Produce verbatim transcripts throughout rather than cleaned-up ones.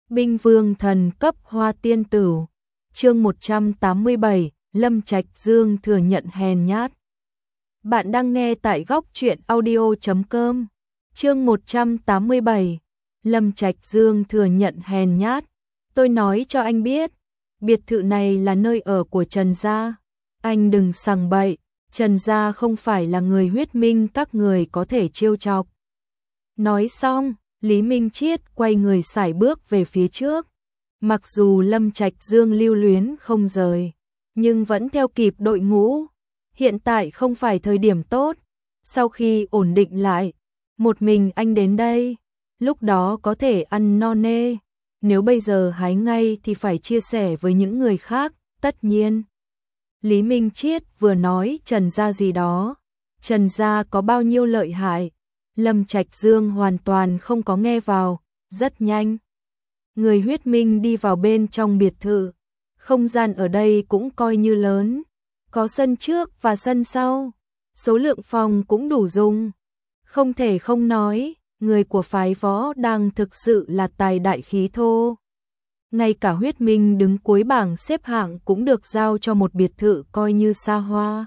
Binh vương thần cấp hoa tiên tử. Chương một trăm tám mươi bảy, Lâm Trạch Dương thừa nhận hèn nhát. Bạn đang nghe tại góc truyện audio chấm com. Chương một trăm tám mươi bảy, Lâm Trạch Dương thừa nhận hèn nhát. Tôi nói cho anh biết, biệt thự này là nơi ở của Trần gia. Anh đừng sằng bậy, Trần gia không phải là người huyết minh các người có thể trêu chọc. Nói xong, Lý Minh Triết quay người sải bước về phía trước. Mặc dù Lâm Trạch Dương lưu luyến không rời, nhưng vẫn theo kịp đội ngũ. Hiện tại không phải thời điểm tốt. Sau khi ổn định lại, một mình anh đến đây, lúc đó có thể ăn no nê. Nếu bây giờ hái ngay thì phải chia sẻ với những người khác, tất nhiên. Lý Minh Triết vừa nói Trần gia gì đó, Trần gia có bao nhiêu lợi hại, Lâm Trạch Dương hoàn toàn không có nghe vào. Rất nhanh, người huyết minh đi vào bên trong biệt thự. Không gian ở đây cũng coi như lớn, có sân trước và sân sau, số lượng phòng cũng đủ dùng. Không thể không nói, người của phái võ đang thực sự là tài đại khí thô. Ngay cả huyết minh đứng cuối bảng xếp hạng cũng được giao cho một biệt thự coi như xa hoa.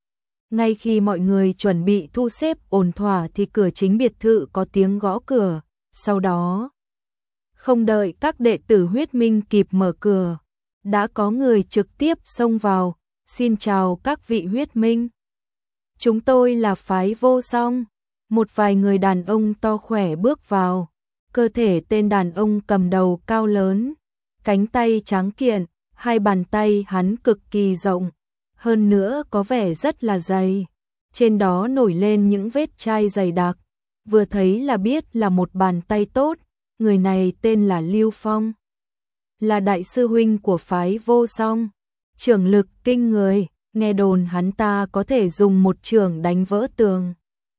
Ngay khi mọi người chuẩn bị thu xếp ổn thỏa thì cửa chính biệt thự có tiếng gõ cửa. Sau đó, không đợi các đệ tử huyết minh kịp mở cửa, đã có người trực tiếp xông vào. Xin chào các vị huyết minh. Chúng tôi là phái vô song. Một vài người đàn ông to khỏe bước vào. Cơ thể tên đàn ông cầm đầu cao lớn, cánh tay tráng kiện, hai bàn tay hắn cực kỳ rộng, hơn nữa có vẻ rất là dày. Trên đó nổi lên những vết chai dày đặc, vừa thấy là biết là một bàn tay tốt. Người này tên là Lưu Phong, là đại sư huynh của phái vô song, trưởng lực kinh người, nghe đồn hắn ta có thể dùng một chưởng đánh vỡ tường.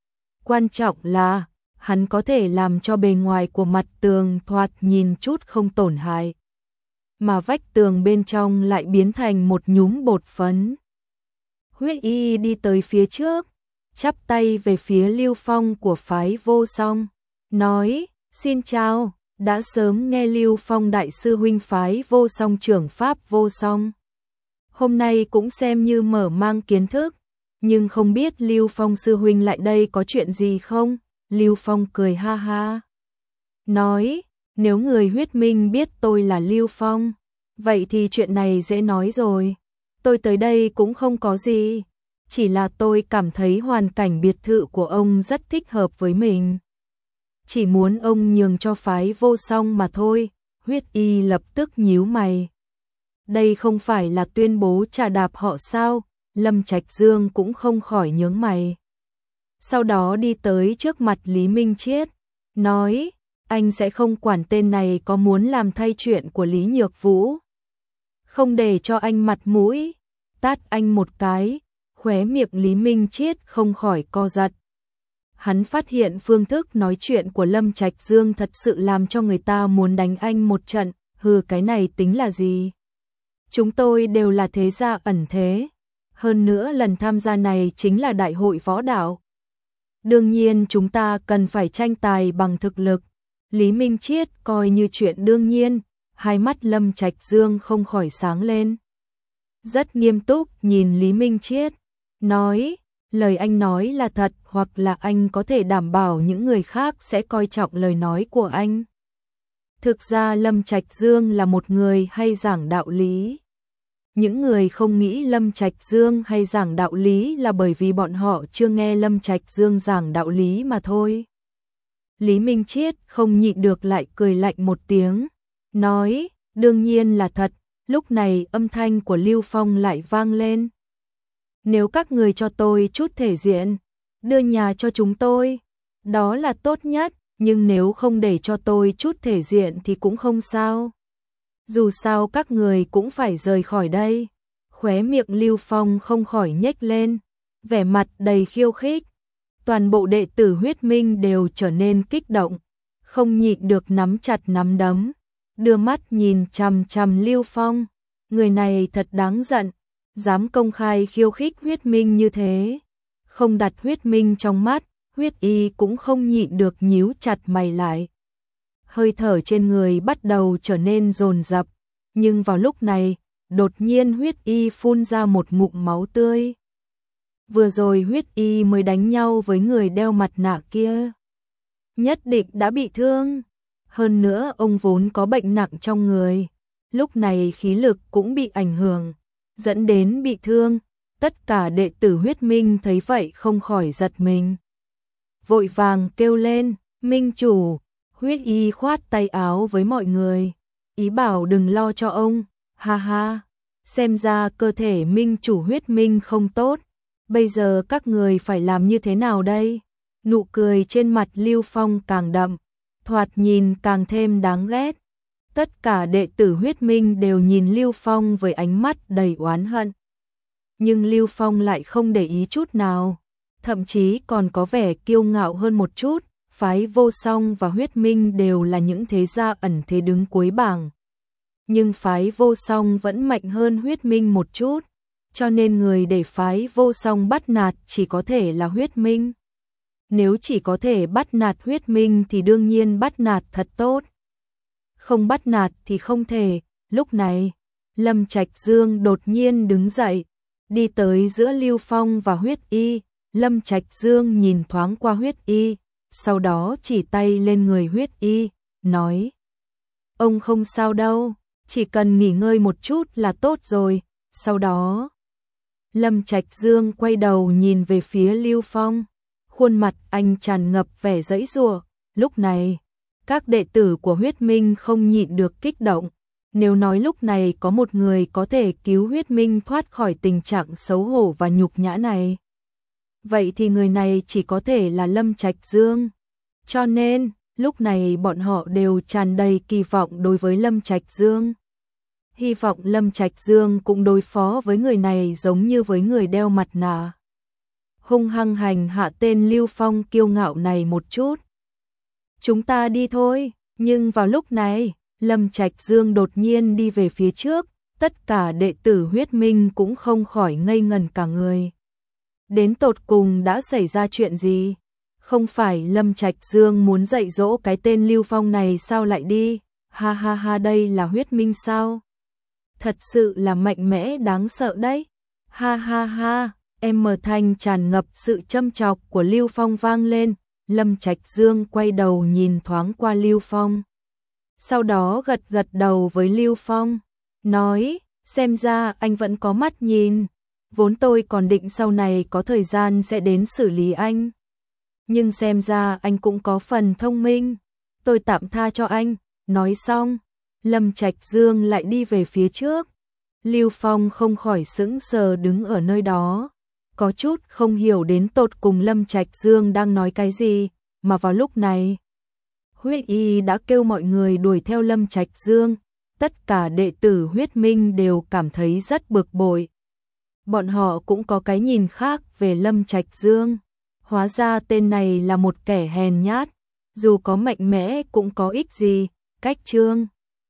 Quan trọng là, hắn có thể làm cho bề ngoài của mặt tường thoạt nhìn chút không tổn hại, mà vách tường bên trong lại biến thành một nhúm bột phấn. Huyết Y đi tới phía trước, chắp tay về phía Lưu Phong của phái vô song, nói, xin chào, đã sớm nghe Lưu Phong đại sư huynh phái vô song trưởng pháp vô song. Hôm nay cũng xem như mở mang kiến thức, nhưng không biết Lưu Phong sư huynh lại đây có chuyện gì không? Lưu Phong cười ha ha, nói, nếu người huyết minh biết tôi là Lưu Phong, vậy thì chuyện này dễ nói rồi. Tôi tới đây cũng không có gì, chỉ là tôi cảm thấy hoàn cảnh biệt thự của ông rất thích hợp với mình. Chỉ muốn ông nhường cho phái vô song mà thôi. Huyết Y lập tức nhíu mày. Đây không phải là tuyên bố trà đạp họ sao? Lâm Trạch Dương cũng không khỏi nhướng mày. Sau đó đi tới trước mặt Lý Minh Triết, nói, anh sẽ không quản tên này có muốn làm thay chuyện của Lý Nhược Vũ. Không để cho anh mặt mũi, tát anh một cái. Khóe miệng Lý Minh Triết không khỏi co giật. Hắn phát hiện phương thức nói chuyện của Lâm Trạch Dương thật sự làm cho người ta muốn đánh anh một trận. Hừ, cái này tính là gì? Chúng tôi đều là thế gia ẩn thế. Hơn nữa lần tham gia này chính là đại hội võ đạo. Đương nhiên chúng ta cần phải tranh tài bằng thực lực. Lý Minh Triết coi như chuyện đương nhiên. Hai mắt Lâm Trạch Dương không khỏi sáng lên. Rất nghiêm túc nhìn Lý Minh Triết, nói, lời anh nói là thật hoặc là anh có thể đảm bảo những người khác sẽ coi trọng lời nói của anh. Thực ra Lâm Trạch Dương là một người hay giảng đạo lý. Những người không nghĩ Lâm Trạch Dương hay giảng đạo lý là bởi vì bọn họ chưa nghe Lâm Trạch Dương giảng đạo lý mà thôi. Lý Minh Triết không nhịn được lại cười lạnh một tiếng, nói, đương nhiên là thật. Lúc này âm thanh của Lưu Phong lại vang lên. Nếu các người cho tôi chút thể diện, đưa nhà cho chúng tôi, đó là tốt nhất, nhưng nếu không để cho tôi chút thể diện thì cũng không sao. Dù sao các người cũng phải rời khỏi đây. Khóe miệng Lưu Phong không khỏi nhếch lên, vẻ mặt đầy khiêu khích. Toàn bộ đệ tử huyết minh đều trở nên kích động, không nhịn được nắm chặt nắm đấm, đưa mắt nhìn chằm chằm Lưu Phong. Người này thật đáng giận, dám công khai khiêu khích huyết minh như thế. Không đặt huyết minh trong mắt, Huyết Y cũng không nhịn được nhíu chặt mày lại. hơi thở trên người bắt đầu trở nên dồn dập, nhưng vào lúc này, đột nhiên Huyết Y phun ra một ngụm máu tươi. Vừa rồi Huyết Y mới đánh nhau với người đeo mặt nạ kia, nhất định đã bị thương. Hơn nữa ông vốn có bệnh nặng trong người, lúc này khí lực cũng bị ảnh hưởng, dẫn đến bị thương. Tất cả đệ tử Huyết Minh thấy vậy không khỏi giật mình, vội vàng kêu lên, Minh chủ. Huyết Y khoát tay áo với mọi người, ý bảo đừng lo cho ông, ha ha, xem ra cơ thể Minh chủ Huyết Minh không tốt, bây giờ các người phải làm như thế nào đây? Nụ cười trên mặt Lưu Phong càng đậm, thoạt nhìn càng thêm đáng ghét. Tất cả đệ tử Huyết Minh đều nhìn Lưu Phong với ánh mắt đầy oán hận. Nhưng Lưu Phong lại không để ý chút nào, thậm chí còn có vẻ kiêu ngạo hơn một chút. Phái Vô Song và Huyết Minh đều là những thế gia ẩn thế đứng cuối bảng. Nhưng phái Vô Song vẫn mạnh hơn Huyết Minh một chút, cho nên người để phái Vô Song bắt nạt chỉ có thể là Huyết Minh. Nếu chỉ có thể bắt nạt Huyết Minh thì đương nhiên bắt nạt thật tốt. Không bắt nạt thì không thể. Lúc này, Lâm Trạch Dương đột nhiên đứng dậy, đi tới giữa Lưu Phong và Huyết Y. Lâm Trạch Dương nhìn thoáng qua Huyết Y, sau đó chỉ tay lên người Huyết Y, nói: ông không sao đâu, chỉ cần nghỉ ngơi một chút là tốt rồi. Sau đó, Lâm Trạch Dương quay đầu nhìn về phía Lưu Phong, khuôn mặt anh tràn ngập vẻ giãy giụa. Lúc này, các đệ tử của Huyết Minh không nhịn được kích động. Nếu nói lúc này có một người có thể cứu Huyết Minh thoát khỏi tình trạng xấu hổ và nhục nhã này, vậy thì người này chỉ có thể là Lâm Trạch Dương. Cho nên, lúc này bọn họ đều tràn đầy kỳ vọng đối với Lâm Trạch Dương. Hy vọng Lâm Trạch Dương cũng đối phó với người này giống như với người đeo mặt nạ, hung hăng hành hạ tên Lưu Phong kiêu ngạo này một chút. Chúng ta đi thôi. Nhưng vào lúc này, Lâm Trạch Dương đột nhiên đi về phía trước, tất cả đệ tử Huyết Minh cũng không khỏi ngây ngần cả người. Đến tột cùng đã xảy ra chuyện gì? Không phải Lâm Trạch Dương muốn dạy dỗ cái tên Lưu Phong này sao lại đi? Ha ha ha, đây là Huyết Minh sao? Thật sự là mạnh mẽ đáng sợ đấy. Ha ha ha, em mờ thanh tràn ngập sự châm chọc của Lưu Phong vang lên. Lâm Trạch Dương quay đầu nhìn thoáng qua Lưu Phong, sau đó gật gật đầu với Lưu Phong, nói: xem ra anh vẫn có mắt nhìn, vốn tôi còn định sau này có thời gian sẽ đến xử lý anh, nhưng xem ra anh cũng có phần thông minh, tôi tạm tha cho anh. Nói xong, Lâm Trạch Dương lại đi về phía trước. Lưu Phong không khỏi sững sờ đứng ở nơi đó, có chút không hiểu đến tột cùng Lâm Trạch Dương đang nói cái gì. Mà vào lúc này, Huyết Y đã kêu mọi người đuổi theo Lâm Trạch Dương. Tất cả đệ tử Huyết Minh đều cảm thấy rất bực bội. Bọn họ cũng có cái nhìn khác về Lâm Trạch Dương. Hóa ra tên này là một kẻ hèn nhát, dù có mạnh mẽ cũng có ích gì. Cách chương